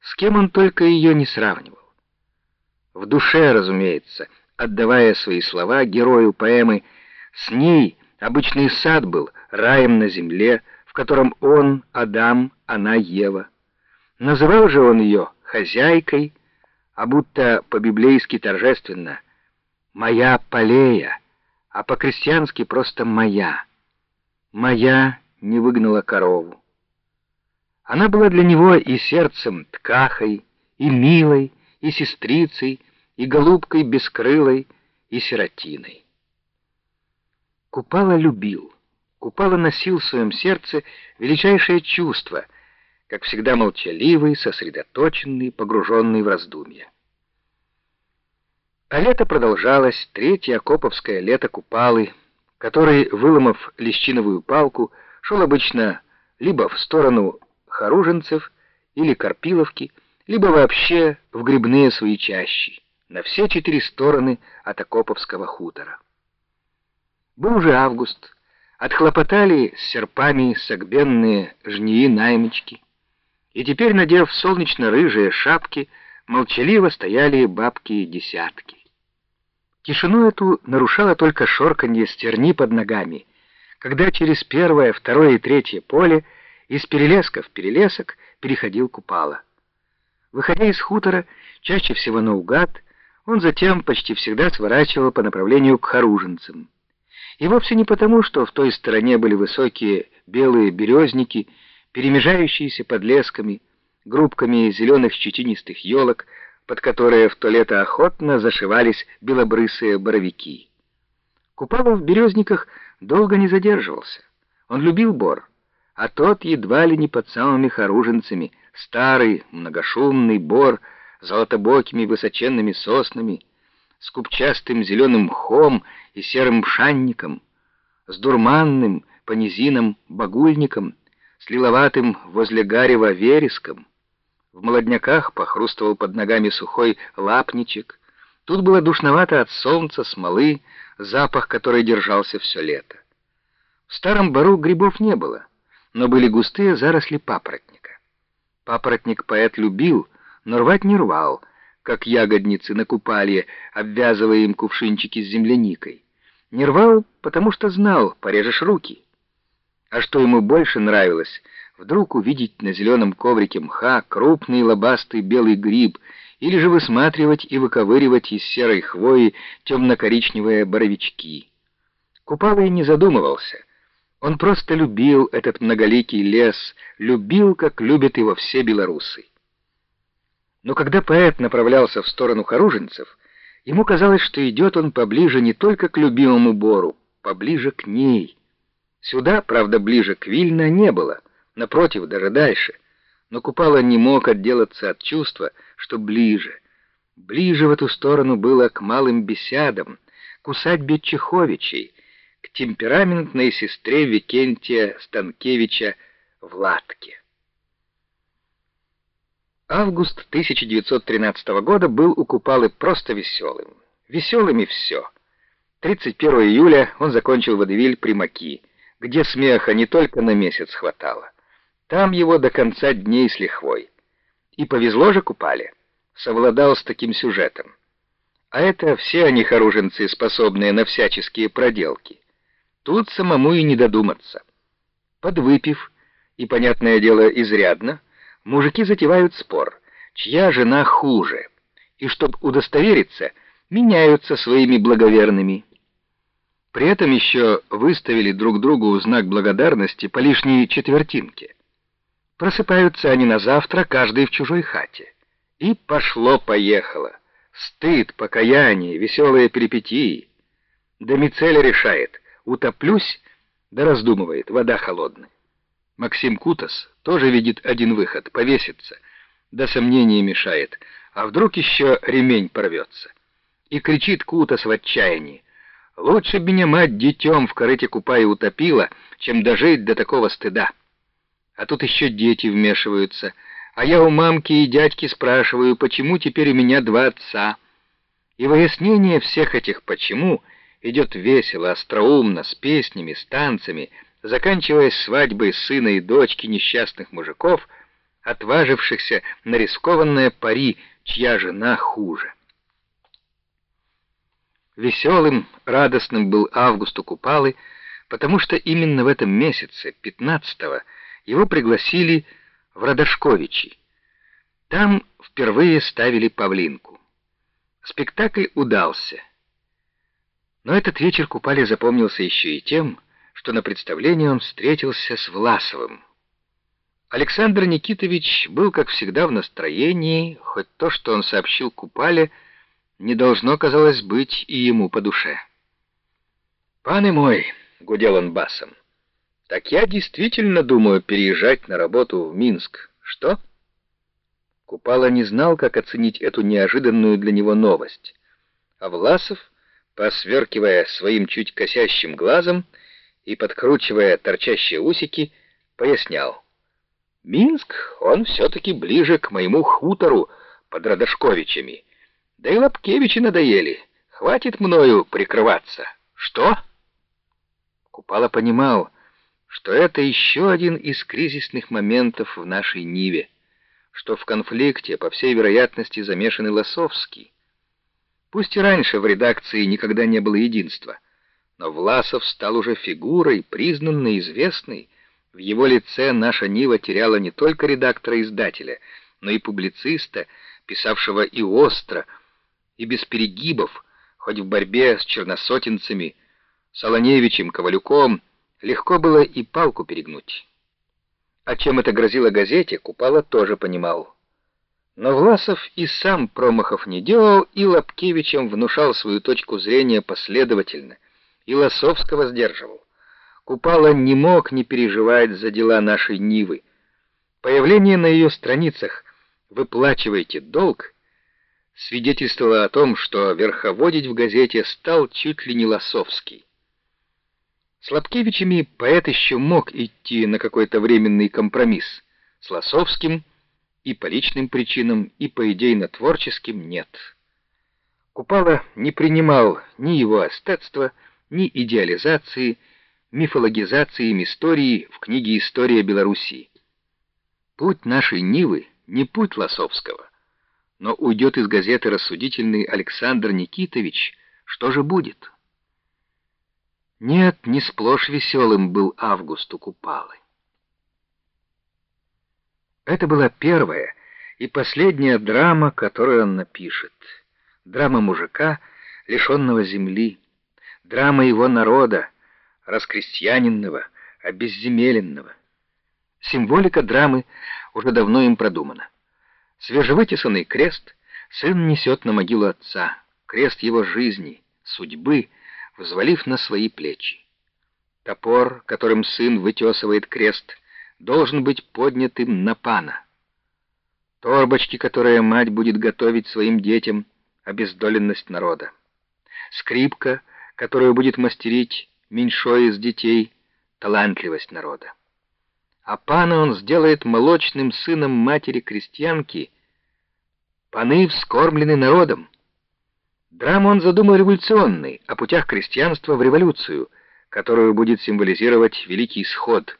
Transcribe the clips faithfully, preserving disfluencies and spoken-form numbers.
с кем он только ее не сравнивал. В душе, разумеется, отдавая свои слова герою поэмы, с ней обычный сад был раем на земле, в котором он, Адам, она, Ева. Называл же он ее хозяйкой, а будто по-библейски торжественно «моя Полея», а по-крестьянски просто «моя». «Моя» не выгнала корову. Она была для него и сердцем ткахой, и милой, и сестрицей, и голубкой бескрылой, и сиротиной. Купала любил, Купала носил в своем сердце величайшее чувство, как всегда молчаливый, сосредоточенный, погруженный в раздумья. А лето продолжалось, третье окоповское лето Купалы, который, выломав лещиновую палку, шел обычно либо в сторону Харужинцев или Карпиловки, либо вообще в грибные свои чащи, на все четыре стороны от окоповского хутора. Был уже август, отхлопотали с серпами согбенные жнии-наймички, и теперь, надев солнечно-рыжие шапки, молчаливо стояли бабки-десятки. Тишину эту нарушало только шорканье стерни под ногами, когда через первое, второе и третье поле из перелеска в перелесок переходил Купала. Выходя из хутора, чаще всего наугад, он затем почти всегда сворачивал по направлению к Харужинцам. И вовсе не потому, что в той стороне были высокие белые березники, перемежающиеся подлесками, группками зеленых щетинистых елок, под которые в то лето охотно зашивались белобрысые боровики. Купала в березниках долго не задерживался. Он любил бор, а тот едва ли не под самыми Харужинцами, старый, многошумный бор с золотобокими высоченными соснами, с купчастым зеленым мхом и серым мшанником, с дурманным по низинам багульником, с лиловатым возле гарева вереском. В молодняках похрустывал под ногами сухой лапничек. Тут было душновато от солнца, смолы, запах, который держался все лето. В старом бору грибов не было, но были густые заросли папоротника. Папоротник поэт любил, но рвать не рвал, как ягодницы на Купалье, обвязывая им кувшинчики с земляникой. Не рвал, потому что знал, порежешь руки. А что ему больше нравилось, вдруг увидеть на зеленом коврике мха крупный лобастый белый гриб, или же высматривать и выковыривать из серой хвои темно-коричневые боровички. Купала и не задумывался. Он просто любил этот многоликий лес, любил, как любят его все белорусы. Но когда поэт направлялся в сторону Харужинцев, ему казалось, что идет он поближе не только к любимому бору, поближе к ней. Сюда, правда, ближе к Вильно не было, напротив, даже дальше, но Купала не мог отделаться от чувства, что ближе. Ближе в эту сторону было к малым беседам, к усадьбе Чеховичей, к темпераментной сестре Викентия Станкевича Владке. Август тысяча девятьсот тринадцатого года был у Купалы просто веселым. Веселым и все. тридцать первого июля он закончил водевиль «Примаки», где смеха не только на месяц хватало. Там его до конца дней с лихвой. И повезло же Купале, совладал с таким сюжетом. А это все они, харужинцы, способные на всяческие проделки. Тут самому и не додуматься. Подвыпив, и, понятное дело, изрядно, мужики затевают спор, чья жена хуже, и, чтоб удостовериться, меняются своими благоверными. При этом еще выставили друг другу знак благодарности по лишней четвертинке. Просыпаются они на завтра, каждый в чужой хате. И пошло-поехало. Стыд, покаяние, веселые перипетии. Домицеля решает, утоплюсь, да раздумывает, вода холодная. Максим Кутас тоже видит один выход — повеситься, да сомнение мешает, а вдруг еще ремень порвется. И кричит Кутас в отчаянии: «Лучше б меня мать детем в корыте Купая утопила, чем дожить до такого стыда». А тут еще дети вмешиваются, а я у мамки и дядьки спрашиваю, почему теперь у меня два отца. И выяснение всех этих «почему» идет весело, остроумно, с песнями, с танцами, заканчиваясь свадьбой сына и дочки несчастных мужиков, отважившихся на рискованное пари, чья жена хуже. Веселым, радостным был август у Купалы, потому что именно в этом месяце, пятнадцатого, его пригласили в Радошковичи. Там впервые ставили Павлинку. Спектакль удался. Но этот вечер Купале запомнился еще и тем, что на представлении он встретился с Власовым. Александр Никитович был, как всегда, в настроении, хоть то, что он сообщил Купале, не должно, казалось, быть и ему по душе. «Паны мой», — гудел он басом, — «так я действительно думаю переезжать на работу в Минск. Что?» Купала не знал, как оценить эту неожиданную для него новость, а Власов, посверкивая своим чуть косящим глазом и подкручивая торчащие усики, пояснял: «Минск, он все-таки ближе к моему хутору под Радошковичами. Да и Лапкевичи надоели. Хватит мною прикрываться. Что?» Купала понимал, что это еще один из кризисных моментов в нашей Ниве, что в конфликте, по всей вероятности, замешан и Лосовский. Пусть и раньше в редакции никогда не было единства, но Власов стал уже фигурой, признанной, известной. В его лице наша Нива теряла не только редактора-издателя, но и публициста, писавшего и остро, и без перегибов, хоть в борьбе с черносотенцами, Солоневичем, Ковалюком, легко было и палку перегнуть. А чем это грозило газете, Купала тоже понимал. Но Власов и сам промахов не делал, и Лапкевичем внушал свою точку зрения последовательно, и Лосовского сдерживал. Купала не мог не переживать за дела нашей Нивы. Появление на ее страницах «Выплачивайте долг» свидетельствовало о том, что верховодить в газете стал чуть ли не Лосовский. С Лапкевичами поэт еще мог идти на какой-то временный компромисс. С Лосовским и по личным причинам, и по идейно-творческим нет. Купала не принимал ни его эстетства, ни идеализации, мифологизации им истории в книге «История Белоруссии». Путь нашей Нивы не путь Лосовского, но уйдет из газеты рассудительный Александр Никитович, что же будет? Нет, не сплошь веселым был август у Купалы. Это была первая и последняя драма, которую он напишет. Драма мужика, лишенного земли, драма его народа, раскрестьяненного, обезземеленного. Символика драмы уже давно им продумана. Свежевытесанный крест сын несет на могилу отца, крест его жизни, судьбы, взвалив на свои плечи. Топор, которым сын вытесывает крест, должен быть поднят им на пана. Торбочки, которые мать будет готовить своим детям, обездоленность народа. Скрипка, которую будет мастерить меньшой из детей, талантливость народа. А пана он сделает молочным сыном матери-крестьянки. Паны вскормлены народом. Драму он задумал революционной, о путях крестьянства в революцию, которую будет символизировать Великий Исход.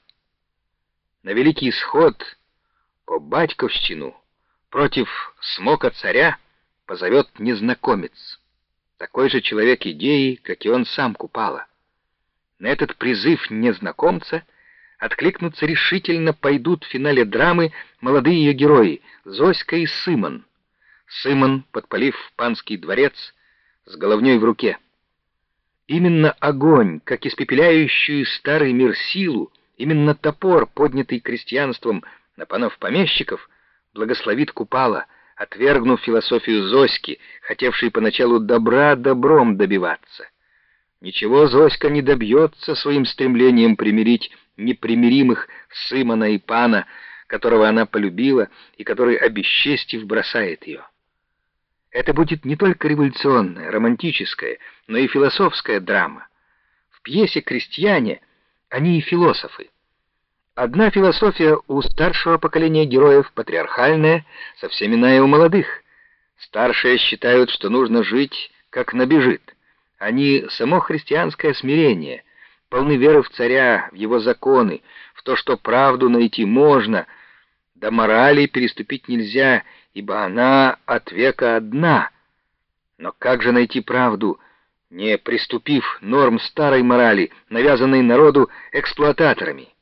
На Великий Исход по батьковщину против смока царя позовет незнакомец, такой же человек идеи, как и он сам Купала. На этот призыв незнакомца откликнуться решительно пойдут в финале драмы молодые ее герои Зоська и Сымон. Сымон, подпалив панский дворец, с головней в руке. Именно огонь, как испепеляющую старый мир силу, именно топор, поднятый крестьянством на панов-помещиков, благословит Купала, отвергнув философию Зоськи, хотевшей поначалу добра добром добиваться. Ничего Зоська не добьется своим стремлением примирить непримиримых Сымона и пана, которого она полюбила и который, обесчестив, бросает ее. Это будет не только революционная, романтическая, но и философская драма. В пьесе «Крестьяне» они и философы. Одна философия у старшего поколения героев патриархальная, совсем иная у молодых. Старшие считают, что нужно жить, как набежит. Они — само христианское смирение, полны веры в царя, в его законы, в то, что правду найти можно, До морали переступить нельзя, ибо она от века одна. Но как же найти правду, не приступив норм старой морали, навязанной народу эксплуататорами?